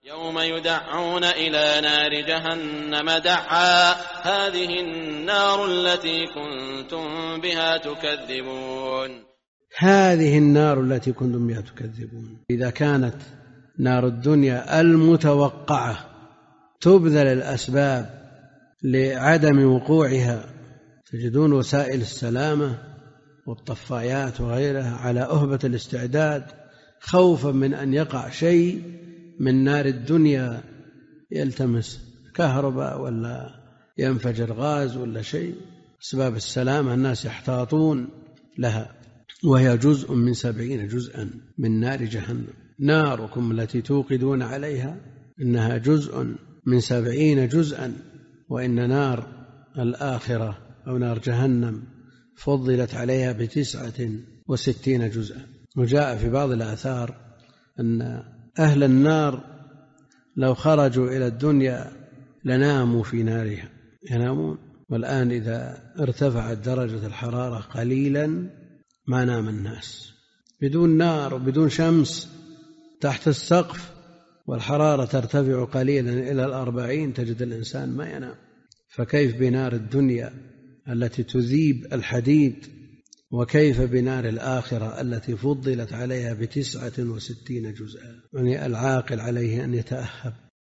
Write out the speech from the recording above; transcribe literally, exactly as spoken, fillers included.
يوم يدعون إلى نار جهنم دعا هذه النار التي كنتم بها تكذبون. هذه النار التي كنتم بها تكذبون. إذا كانت نار الدنيا المتوقعة تبذل الأسباب لعدم وقوعها، تجدون وسائل السلامة والطفايات وغيرها على أهبة الاستعداد خوفا من أن يقع شيء من نار الدنيا، يلتمس كهرباء ولا ينفجر غاز ولا شيء. أسباب السلامة الناس يحتاطون لها، وهي جزء من سبعين جزءا من نار جهنم. ناركم التي توقدون عليها إنها جزء من سبعين جزءا، وإن نار الآخرة أو نار جهنم فضلت عليها بتسعة وستين جزءا. وجاء في بعض الآثار أن أهل النار لو خرجوا إلى الدنيا لناموا في نارها، ينامون. والآن إذا ارتفعت درجة الحرارة قليلا ما نام الناس، بدون نار وبدون شمس تحت السقف والحرارة ترتفع قليلا إلى الأربعين تجد الإنسان ما ينام. فكيف بنار الدنيا التي تذيب الحديد، وكيف بنار الآخرة التي فضلت عليها بتسعة وستين جزءا. يعني العاقل عليه أن يتأهب